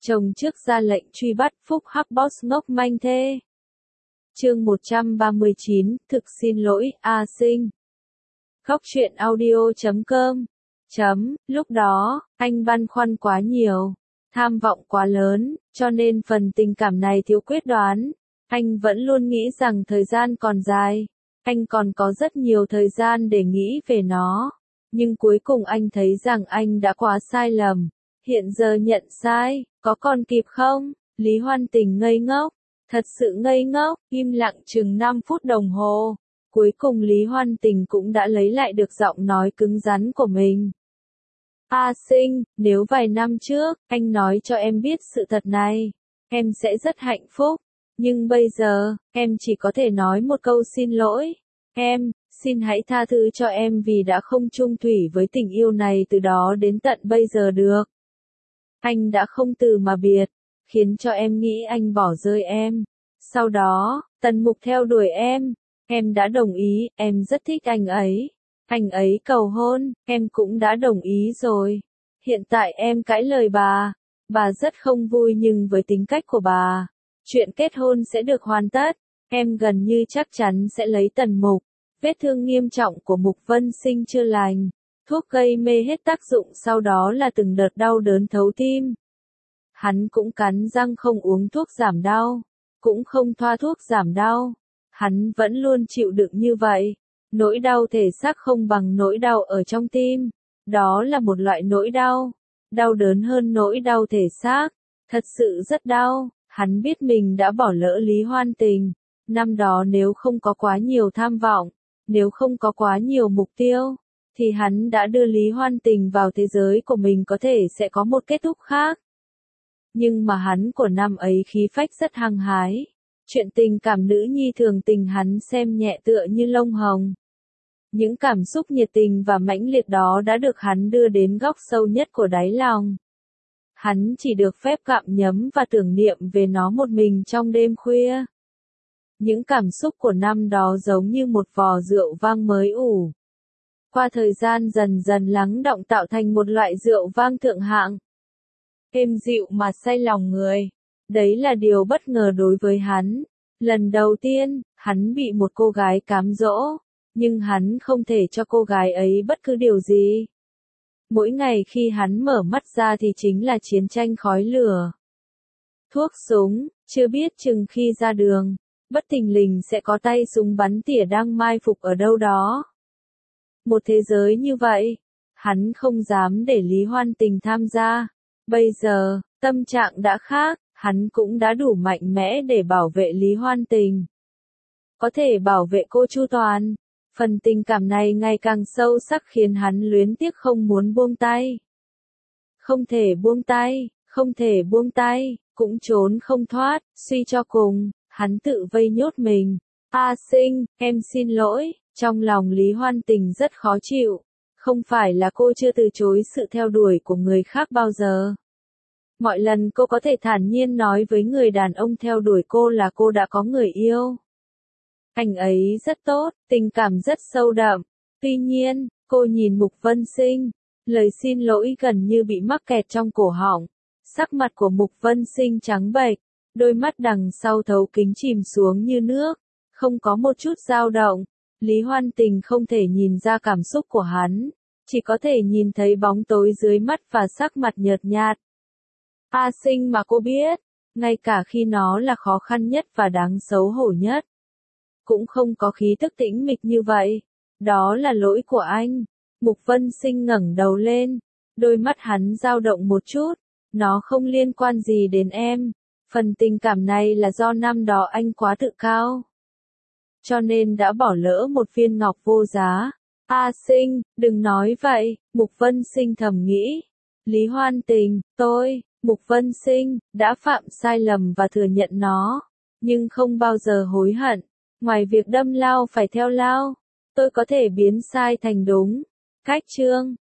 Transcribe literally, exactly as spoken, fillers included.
Chồng trước ra lệnh truy bắt Phúc Hắc Boss ngốc manh thê. Chương một trăm ba mươi chín, thực xin lỗi, A Sinh. Góc truyện audio chấm com. Chấm, lúc đó, anh băn khoăn quá nhiều, tham vọng quá lớn, cho nên phần tình cảm này thiếu quyết đoán. Anh vẫn luôn nghĩ rằng thời gian còn dài, anh còn có rất nhiều thời gian để nghĩ về nó. Nhưng cuối cùng anh thấy rằng anh đã quá sai lầm. Hiện giờ nhận sai, có còn kịp không? Lý Hoan Tình ngây ngốc, thật sự ngây ngốc, im lặng chừng năm phút đồng hồ. Cuối cùng Lý Hoan Tình cũng đã lấy lại được giọng nói cứng rắn của mình. A Sinh, nếu vài năm trước, anh nói cho em biết sự thật này, em sẽ rất hạnh phúc. Nhưng bây giờ, em chỉ có thể nói một câu xin lỗi. Em, xin hãy tha thứ cho em vì đã không chung thủy với tình yêu này từ đó đến tận bây giờ được. Anh đã không từ mà biệt, khiến cho em nghĩ anh bỏ rơi em. Sau đó, Tần Mục theo đuổi em, em đã đồng ý, em rất thích anh ấy. Anh ấy cầu hôn, em cũng đã đồng ý rồi. Hiện tại em cãi lời bà, bà rất không vui nhưng với tính cách của bà, chuyện kết hôn sẽ được hoàn tất, em gần như chắc chắn sẽ lấy Tần Mục. Vết thương nghiêm trọng của Mục Vân Sinh chưa lành, thuốc gây mê hết tác dụng sau đó là từng đợt đau đớn thấu tim. Hắn cũng cắn răng không uống thuốc giảm đau, cũng không thoa thuốc giảm đau. Hắn vẫn luôn chịu đựng như vậy. Nỗi đau thể xác không bằng nỗi đau ở trong tim. Đó là một loại nỗi đau, đau đớn hơn nỗi đau thể xác. Thật sự rất đau. Hắn biết mình đã bỏ lỡ Lý Hoan Tình. Năm đó nếu không có quá nhiều tham vọng, nếu không có quá nhiều mục tiêu, thì hắn đã đưa Lý Hoan Tình vào thế giới của mình, có thể sẽ có một kết thúc khác. Nhưng mà hắn của năm ấy khí phách rất hăng hái. Chuyện tình cảm nữ nhi thường tình hắn xem nhẹ tựa như lông hồng. Những cảm xúc nhiệt tình và mãnh liệt đó đã được hắn đưa đến góc sâu nhất của đáy lòng. Hắn chỉ được phép gặm nhấm và tưởng niệm về nó một mình trong đêm khuya. Những cảm xúc của năm đó giống như một vò rượu vang mới ủ. Qua thời gian dần dần lắng đọng tạo thành một loại rượu vang thượng hạng. Êm dịu mà say lòng người. Đấy là điều bất ngờ đối với hắn. Lần đầu tiên, hắn bị một cô gái cám dỗ, nhưng hắn không thể cho cô gái ấy bất cứ điều gì. Mỗi ngày khi hắn mở mắt ra thì chính là chiến tranh khói lửa. Thuốc súng, chưa biết chừng khi ra đường, bất thình lình sẽ có tay súng bắn tỉa đang mai phục ở đâu đó. Một thế giới như vậy, hắn không dám để Lý Hoan Tình tham gia. Bây giờ, tâm trạng đã khác, hắn cũng đã đủ mạnh mẽ để bảo vệ Lý Hoan Tình. Có thể bảo vệ cô chu toàn. Phần tình cảm này ngày càng sâu sắc khiến hắn luyến tiếc không muốn buông tay. Không thể buông tay, không thể buông tay, cũng trốn không thoát, suy cho cùng, hắn tự vây nhốt mình. A Sinh, em xin lỗi, trong lòng Lý Hoan Tình rất khó chịu. Không phải là cô chưa từ chối sự theo đuổi của người khác bao giờ. Mọi lần cô có thể thản nhiên nói với người đàn ông theo đuổi cô là cô đã có người yêu. Anh ấy rất tốt, tình cảm rất sâu đậm. Tuy nhiên, cô nhìn Mục Vân Sinh, lời xin lỗi gần như bị mắc kẹt trong cổ họng. Sắc mặt của Mục Vân Sinh trắng bệch, đôi mắt đằng sau thấu kính chìm xuống như nước, không có một chút dao động. Lý Hoan Tình không thể nhìn ra cảm xúc của hắn, chỉ có thể nhìn thấy bóng tối dưới mắt và sắc mặt nhợt nhạt. A Sinh mà cô biết, ngay cả khi nó là khó khăn nhất và đáng xấu hổ nhất, cũng không có khí thức tĩnh mịch như vậy. Đó là lỗi của anh. Mục Vân Sinh ngẩng đầu lên, đôi mắt hắn dao động một chút. Nó không liên quan gì đến em. Phần tình cảm này là do năm đó anh quá tự cao, cho nên đã bỏ lỡ một viên ngọc vô giá. A Sinh, đừng nói vậy, Mục Vân Sinh thầm nghĩ. Lý Hoan Tình, tôi, Mục Vân Sinh, đã phạm sai lầm và thừa nhận nó, nhưng không bao giờ hối hận. Ngoài việc đâm lao phải theo lao, tôi có thể biến sai thành đúng. Cách chương